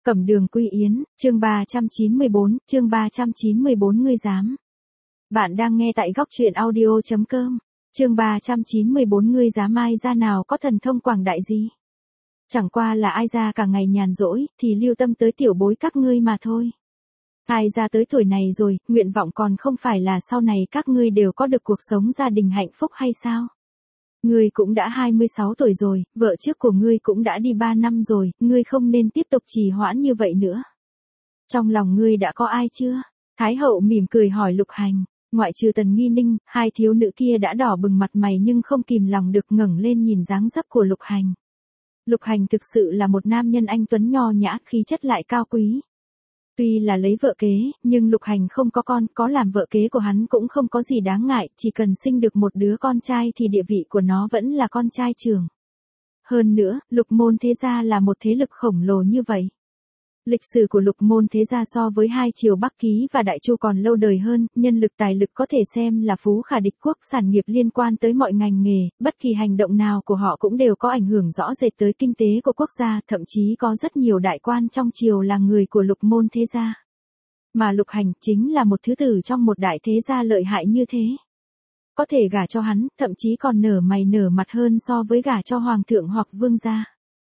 Cẩm Đường Quy Yến, chương 394, chương 394 ngươi dám. Bạn đang nghe tại góc truyện audio.com, chương 394 ngươi dám ai ra nào có thần thông quảng đại gì. Chẳng qua là ai ra cả ngày nhàn rỗi, thì lưu tâm tới tiểu bối các ngươi mà thôi. Ai ra tới tuổi này rồi, nguyện vọng còn không phải là sau này các ngươi đều có được cuộc sống gia đình hạnh phúc hay sao? Ngươi cũng đã 26 tuổi rồi, vợ trước của ngươi cũng đã đi 3 năm rồi, ngươi không nên tiếp tục trì hoãn như vậy nữa. Trong lòng ngươi đã có ai chưa? Thái hậu mỉm cười hỏi Lục Hành, ngoại trừ Tần Nghi Ninh, hai thiếu nữ kia đã đỏ bừng mặt mày nhưng không kìm lòng được ngẩng lên nhìn dáng dấp của Lục Hành. Lục Hành thực sự là một nam nhân anh tuấn nho nhã, khí chất lại cao quý. Tuy là lấy vợ kế, nhưng Lục Hành không có con, có làm vợ kế của hắn cũng không có gì đáng ngại, chỉ cần sinh được một đứa con trai thì địa vị của nó vẫn là con trai trưởng. Hơn nữa, Lục môn thế gia là một thế lực khổng lồ như vậy. Lịch sử của Lục môn thế gia so với hai triều Bắc Ký và Đại Chu còn lâu đời hơn, nhân lực tài lực có thể xem là phú khả địch quốc, sản nghiệp liên quan tới mọi ngành nghề, bất kỳ hành động nào của họ cũng đều có ảnh hưởng rõ rệt tới kinh tế của quốc gia, thậm chí có rất nhiều đại quan trong triều là người của Lục môn thế gia. Mà Lục Hành chính là một thứ tử trong một đại thế gia lợi hại như thế. Có thể gả cho hắn, thậm chí còn nở mày nở mặt hơn so với gả cho hoàng thượng hoặc vương gia.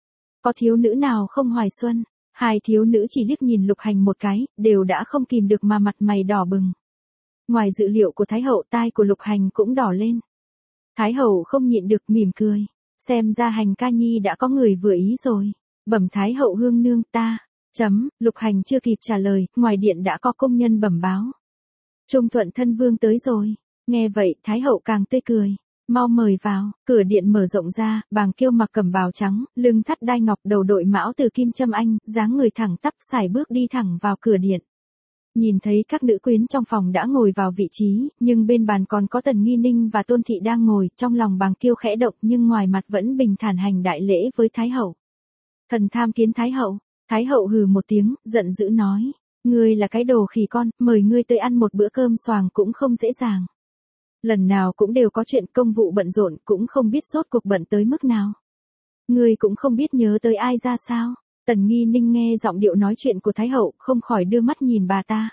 Có thiếu nữ nào không hoài xuân? Hai thiếu nữ chỉ liếc nhìn Lục Hành một cái, đều đã không kìm được mà mặt mày đỏ bừng. Ngoài dự liệu của Thái hậu, tai của Lục Hành cũng đỏ lên. Thái hậu không nhịn được mỉm cười, xem ra Hành ca nhi đã có người vừa ý rồi. Bẩm Thái hậu hương nương ta. Lục Hành chưa kịp trả lời, ngoài điện đã có công nhân bẩm báo. Trung Thuận thân vương tới rồi. Nghe vậy, Thái hậu càng tươi cười. Mau mời vào, cửa điện mở rộng ra, Bàng Kiêu mặc cẩm bào trắng, lưng thắt đai ngọc, đầu đội mão từ kim châm anh, dáng người thẳng tắp sải bước đi thẳng vào cửa điện. Nhìn thấy các nữ quyến trong phòng đã ngồi vào vị trí, nhưng bên bàn còn có Tần Nghi Ninh và Tôn Thị đang ngồi, trong lòng Bàng Kiêu khẽ động nhưng ngoài mặt vẫn bình thản hành đại lễ với Thái hậu. Thần tham kiến Thái hậu. Thái hậu hừ một tiếng, giận dữ nói, ngươi là cái đồ khỉ con, mời ngươi tới ăn một bữa cơm xoàng cũng không dễ dàng. Lần nào cũng đều có chuyện công vụ bận rộn, cũng không biết rốt cuộc bận tới mức nào. Ngươi cũng không biết nhớ tới ai ra sao? Tần Nghi Ninh nghe giọng điệu nói chuyện của Thái hậu, không khỏi đưa mắt nhìn bà ta.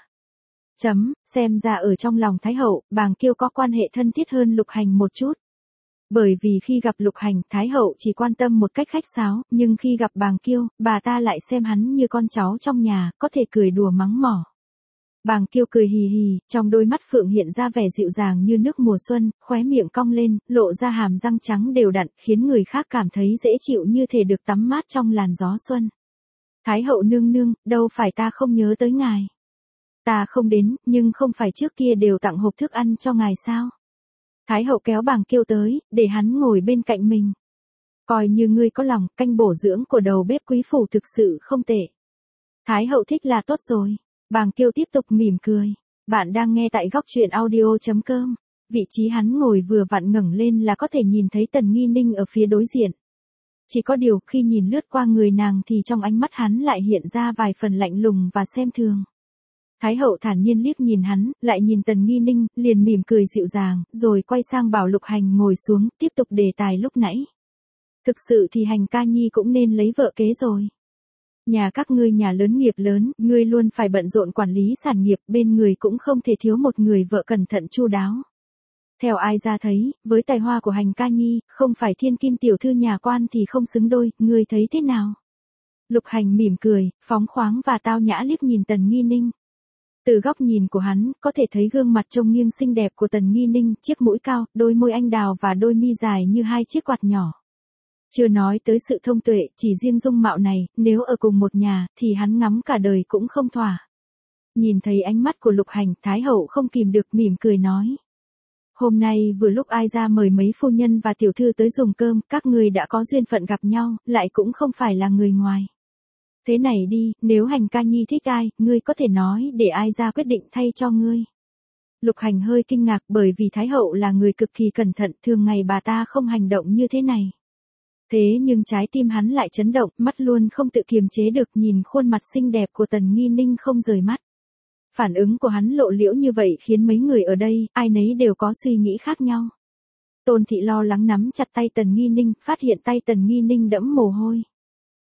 Xem ra ở trong lòng Thái hậu, Bàng Kiêu có quan hệ thân thiết hơn Lục Hành một chút. Bởi vì khi gặp Lục Hành, Thái hậu chỉ quan tâm một cách khách sáo, nhưng khi gặp Bàng Kiêu, bà ta lại xem hắn như con cháu trong nhà, có thể cười đùa mắng mỏ. Bàng Kiêu cười hì hì, trong đôi mắt phượng hiện ra vẻ dịu dàng như nước mùa xuân, khóe miệng cong lên, lộ ra hàm răng trắng đều đặn, khiến người khác cảm thấy dễ chịu như thể được tắm mát trong làn gió xuân. Thái hậu nương nương, đâu phải ta không nhớ tới ngài. Ta không đến, nhưng không phải trước kia đều tặng hộp thức ăn cho ngài sao? Thái hậu kéo Bàng Kiêu tới, để hắn ngồi bên cạnh mình. Coi như ngươi có lòng, canh bổ dưỡng của đầu bếp quý phủ thực sự không tệ. Thái hậu thích là tốt rồi. Bàng Kiêu tiếp tục mỉm cười. Bạn đang nghe tại góc truyện audio.com. Vị trí hắn ngồi vừa vặn ngẩng lên là có thể nhìn thấy Tần Nghi Ninh ở phía đối diện. Chỉ có điều khi nhìn lướt qua người nàng thì trong ánh mắt hắn lại hiện ra vài phần lạnh lùng và xem thường. Thái hậu thản nhiên liếc nhìn hắn, lại nhìn Tần Nghi Ninh, liền mỉm cười dịu dàng, rồi quay sang bảo Lục Hành ngồi xuống, tiếp tục đề tài lúc nãy. Thực sự thì Hành ca nhi cũng nên lấy vợ kế rồi. Nhà các ngươi nhà lớn nghiệp lớn, ngươi luôn phải bận rộn quản lý sản nghiệp, bên người cũng không thể thiếu một người vợ cẩn thận chu đáo. Theo ai ra thấy, với tài hoa của Hành ca nhi, không phải thiên kim tiểu thư nhà quan thì không xứng đôi, ngươi thấy thế nào? Lục Hành mỉm cười, phóng khoáng và tao nhã liếc nhìn Tần Nghi Ninh. Từ góc nhìn của hắn, có thể thấy gương mặt trông nghiêng xinh đẹp của Tần Nghi Ninh, chiếc mũi cao, đôi môi anh đào và đôi mi dài như hai chiếc quạt nhỏ. Chưa nói tới sự thông tuệ, chỉ riêng dung mạo này, nếu ở cùng một nhà, thì hắn ngắm cả đời cũng không thỏa. Nhìn thấy ánh mắt của Lục Hành, Thái hậu không kìm được mỉm cười nói. Hôm nay vừa lúc ai ra mời mấy phu nhân và tiểu thư tới dùng cơm, các người đã có duyên phận gặp nhau, lại cũng không phải là người ngoài. Thế này đi, nếu Hành ca nhi thích ai, ngươi có thể nói để ai ra quyết định thay cho ngươi. Lục Hành hơi kinh ngạc bởi vì Thái hậu là người cực kỳ cẩn thận, thường ngày bà ta không hành động như thế này. Thế nhưng trái tim hắn lại chấn động, mắt luôn không tự kiềm chế được nhìn khuôn mặt xinh đẹp của Tần Nghi Ninh không rời mắt. Phản ứng của hắn lộ liễu như vậy khiến mấy người ở đây, ai nấy đều có suy nghĩ khác nhau. Tôn Thị lo lắng nắm chặt tay Tần Nghi Ninh, phát hiện tay Tần Nghi Ninh đẫm mồ hôi.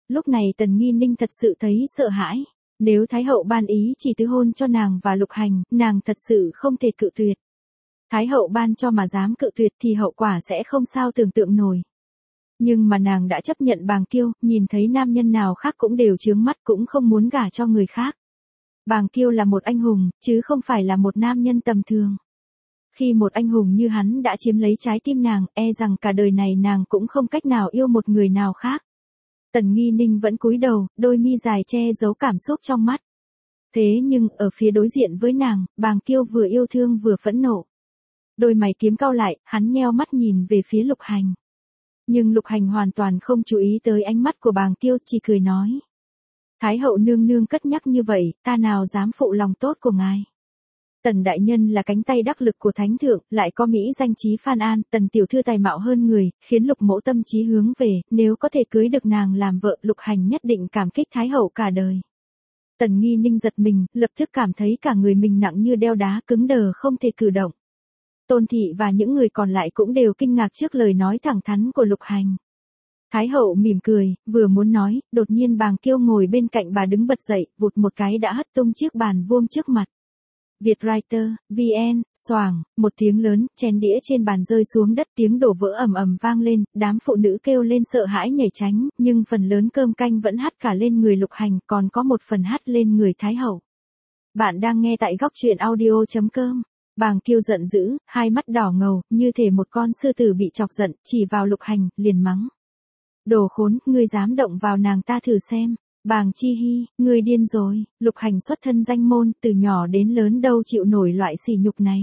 Lúc này Tần Nghi Ninh thật sự thấy sợ hãi. Nếu Thái hậu ban ý chỉ tứ hôn cho nàng và Lục Hành, nàng thật sự không thể cự tuyệt. Thái hậu ban cho mà dám cự tuyệt thì hậu quả sẽ không sao tưởng tượng nổi. Nhưng mà nàng đã chấp nhận Bàng Kiêu, nhìn thấy nam nhân nào khác cũng đều chướng mắt, cũng không muốn gả cho người khác. Bàng Kiêu là một anh hùng, chứ không phải là một nam nhân tầm thường. Khi một anh hùng như hắn đã chiếm lấy trái tim nàng, e rằng cả đời này nàng cũng không cách nào yêu một người nào khác. Tần Nghi Ninh vẫn cúi đầu, đôi mi dài che giấu cảm xúc trong mắt. Thế nhưng, ở phía đối diện với nàng, Bàng Kiêu vừa yêu thương vừa phẫn nộ. Đôi mày kiếm cau lại, hắn nheo mắt nhìn về phía Lục Hành. Nhưng Lục Hành hoàn toàn không chú ý tới ánh mắt của Bàng Kiêu, chỉ cười nói. Thái hậu nương nương cất nhắc như vậy, ta nào dám phụ lòng tốt của ngài. Tần đại nhân là cánh tay đắc lực của thánh thượng, lại có mỹ danh chí Phan An, Tần tiểu thư tài mạo hơn người, khiến Lục mẫu tâm trí hướng về, nếu có thể cưới được nàng làm vợ, Lục Hành nhất định cảm kích Thái hậu cả đời. Tần Nghi Ninh giật mình, lập tức cảm thấy cả người mình nặng như đeo đá, cứng đờ không thể cử động. Tôn thị và những người còn lại cũng đều kinh ngạc trước lời nói thẳng thắn của Lục Hành. Thái hậu mỉm cười, vừa muốn nói, đột nhiên Bàng Kiêu ngồi bên cạnh bà đứng bật dậy, vụt một cái đã hất tung chiếc bàn vuông trước mặt. Vietwriter, VN, xoàng, một tiếng lớn, chén đĩa trên bàn rơi xuống đất, tiếng đổ vỡ ầm ầm vang lên, đám phụ nữ kêu lên sợ hãi nhảy tránh, nhưng phần lớn cơm canh vẫn hắt cả lên người Lục Hành, còn có một phần hắt lên người Thái hậu. Bạn đang nghe tại góc truyện audio.com. Bàng Kiêu giận dữ, hai mắt đỏ ngầu, như thể một con sư tử bị chọc giận, chỉ vào Lục Hành, liền mắng. Đồ khốn, ngươi dám động vào nàng ta thử xem. Bàng Chi Hy, ngươi điên rồi, Lục Hành xuất thân danh môn, từ nhỏ đến lớn đâu chịu nổi loại sỉ nhục này.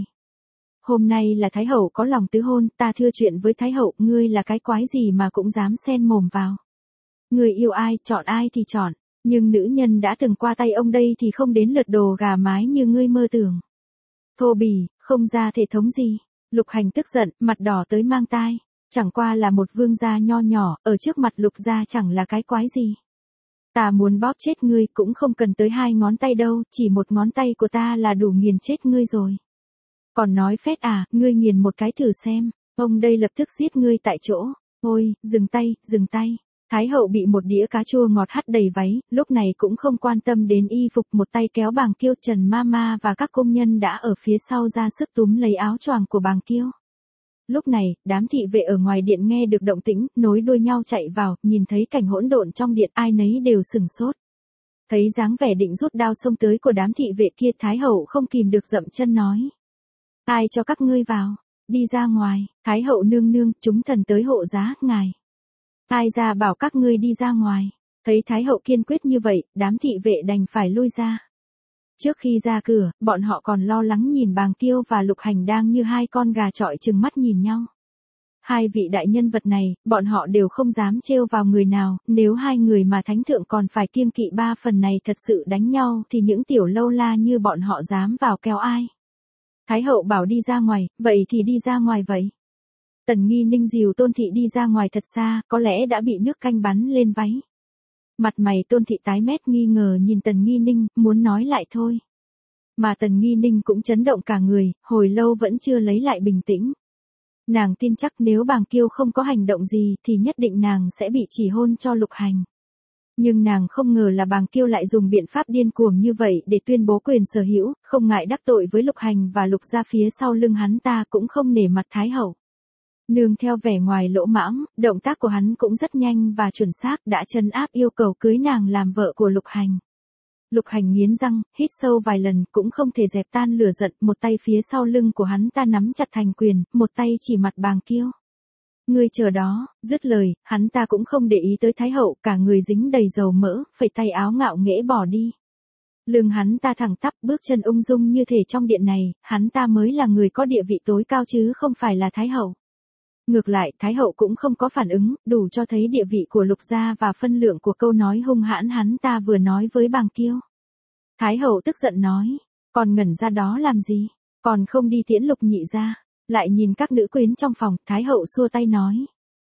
Hôm nay là Thái hậu có lòng tứ hôn, ta thưa chuyện với Thái hậu, ngươi là cái quái gì mà cũng dám xen mồm vào. Ngươi yêu ai, chọn ai thì chọn, nhưng nữ nhân đã từng qua tay ông đây thì không đến lượt đồ gà mái như ngươi mơ tưởng. Thô bỉ, không ra thể thống gì. Lục Hành tức giận, mặt đỏ tới mang tai. Chẳng qua là một vương gia nho nhỏ, ở trước mặt Lục gia chẳng là cái quái gì. Ta muốn bóp chết ngươi cũng không cần tới 2 ngón tay đâu, chỉ một ngón tay của ta là đủ nghiền chết ngươi rồi. Còn nói phét à, ngươi nghiền một cái thử xem, ông đây lập tức giết ngươi tại chỗ. Ôi, dừng tay, dừng tay. Thái hậu bị một đĩa cá chua ngọt hắt đầy váy, lúc này cũng không quan tâm đến y phục, một tay kéo Bàng Kiêu. Trần Mama và các công nhân đã ở phía sau ra sức túm lấy áo choàng của Bàng Kiêu. Lúc này, đám thị vệ ở ngoài điện nghe được động tĩnh, nối đuôi nhau chạy vào, nhìn thấy cảnh hỗn độn trong điện, ai nấy đều sừng sốt. Thấy dáng vẻ định rút đao xông tới của đám thị vệ kia, Thái hậu không kìm được dậm chân nói. Ai cho các ngươi vào? Đi ra ngoài. Thái hậu nương nương, chúng thần tới hộ giá, ngài. Ai ra bảo các ngươi đi ra ngoài. Thấy Thái hậu kiên quyết như vậy, đám thị vệ đành phải lui ra. Trước khi ra cửa, bọn họ còn lo lắng nhìn Bàng Kiêu và Lục Hành đang như hai con gà chọi trừng mắt nhìn nhau. Hai vị đại nhân vật này, bọn họ đều không dám trêu vào người nào, nếu hai người mà thánh thượng còn phải kiêng kỵ 3 phần này thật sự đánh nhau thì những tiểu lâu la như bọn họ dám vào kéo ai. Thái hậu bảo đi ra ngoài, vậy thì đi ra ngoài vậy. Tần Nghi Ninh dìu Tôn thị đi ra ngoài thật xa, có lẽ đã bị nước canh bắn lên váy. Mặt mày Tôn thị tái mét nghi ngờ nhìn Tần Nghi Ninh, muốn nói lại thôi. Mà Tần Nghi Ninh cũng chấn động cả người, hồi lâu vẫn chưa lấy lại bình tĩnh. Nàng tin chắc nếu Bàng Kiêu không có hành động gì thì nhất định nàng sẽ bị chỉ hôn cho Lục Hành. Nhưng nàng không ngờ là Bàng Kiêu lại dùng biện pháp điên cuồng như vậy để tuyên bố quyền sở hữu, không ngại đắc tội với Lục Hành và Lục gia phía sau lưng hắn ta cũng không nể mặt Thái hậu. Nương theo vẻ ngoài lỗ mãng, động tác của hắn cũng rất nhanh và chuẩn xác, đã trấn áp yêu cầu cưới nàng làm vợ của Lục Hành. Lục Hành nghiến răng, hít sâu vài lần, cũng không thể dẹp tan lửa giận, một tay phía sau lưng của hắn ta nắm chặt thành quyền, một tay chỉ mặt Bàng Kiêu. Ngươi chờ đó, dứt lời, hắn ta cũng không để ý tới Thái hậu, cả người dính đầy dầu mỡ, phẩy tay áo ngạo nghễ bỏ đi. Lưng hắn ta thẳng tắp, bước chân ung dung như thể trong điện này, hắn ta mới là người có địa vị tối cao chứ không phải là Thái hậu. Ngược lại, Thái hậu cũng không có phản ứng, đủ cho thấy địa vị của Lục gia và phân lượng của câu nói hung hãn hắn ta vừa nói với Bàng Kiêu. Thái hậu tức giận nói, còn ngẩn ra đó làm gì, còn không đi tiễn Lục nhị ra. Lại nhìn các nữ quyến trong phòng, Thái hậu xua tay nói.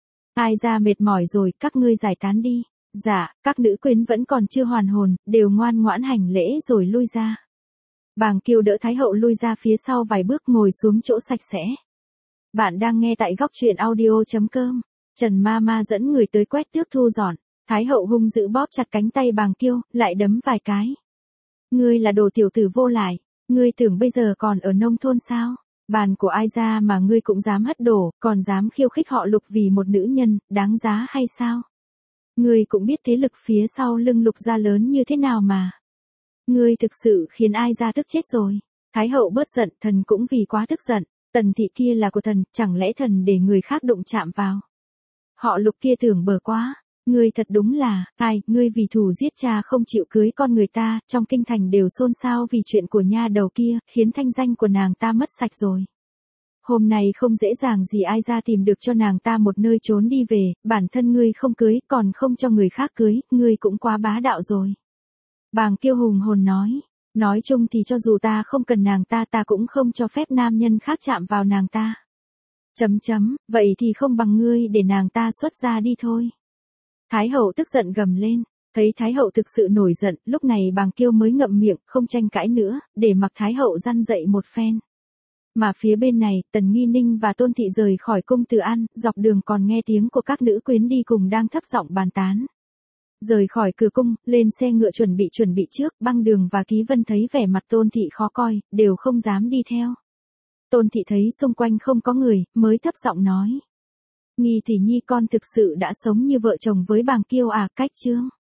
Ai ra mệt mỏi rồi, các ngươi giải tán đi. Dạ, các nữ quyến vẫn còn chưa hoàn hồn, đều ngoan ngoãn hành lễ rồi lui ra. Bàng Kiêu đỡ Thái hậu lui ra phía sau vài bước, ngồi xuống chỗ sạch sẽ. Bạn đang nghe tại góc truyện audio.com. Trần Mama dẫn người tới quét tước thu dọn. Thái hậu hung dữ bóp chặt cánh tay Bàng Kiêu, lại đấm vài cái. Ngươi là đồ tiểu tử vô lại, ngươi tưởng bây giờ còn ở nông thôn sao? Bàn của ai ra mà ngươi cũng dám hất đổ, còn dám khiêu khích họ Lục vì một nữ nhân, đáng giá hay sao? Ngươi cũng biết thế lực phía sau lưng Lục gia lớn như thế nào mà. Ngươi thực sự khiến ai ra tức chết rồi. Thái hậu bớt giận, thần cũng vì quá tức giận. Tần thị kia là của thần, chẳng lẽ thần để người khác đụng chạm vào? Họ Lục kia tưởng bở quá. Ngươi thật đúng là, ngươi vì thù giết cha không chịu cưới con người ta, trong kinh thành đều xôn xao vì chuyện của nha đầu kia, khiến thanh danh của nàng ta mất sạch rồi. Hôm nay không dễ dàng gì ai ra tìm được cho nàng ta một nơi trốn đi về, bản thân ngươi không cưới, còn không cho người khác cưới, ngươi cũng quá bá đạo rồi. Bàng Kiêu hùng hồn nói chung thì cho dù ta không cần nàng ta cũng không cho phép nam nhân khác chạm vào nàng ta. Vậy thì không bằng ngươi để nàng ta xuất ra đi thôi. Thái hậu tức giận gầm lên, thấy Thái hậu thực sự nổi giận, lúc này Bàng Kiêu mới ngậm miệng, không tranh cãi nữa, để mặc Thái hậu răn dậy một phen. Mà phía bên này, Tần Nghi Ninh và Tôn Thị rời khỏi cung Từ An, dọc đường còn nghe tiếng của các nữ quyến đi cùng đang thấp giọng bàn tán. Rời khỏi cửa cung, lên xe ngựa chuẩn bị trước, Băng Đường và Ký Vân thấy vẻ mặt Tôn Thị khó coi, đều không dám đi theo. Tôn Thị thấy xung quanh không có người, mới thấp giọng nói. Nghi Thị Nhi con thực sự đã sống như vợ chồng với Bàng Kiêu à? Cách chương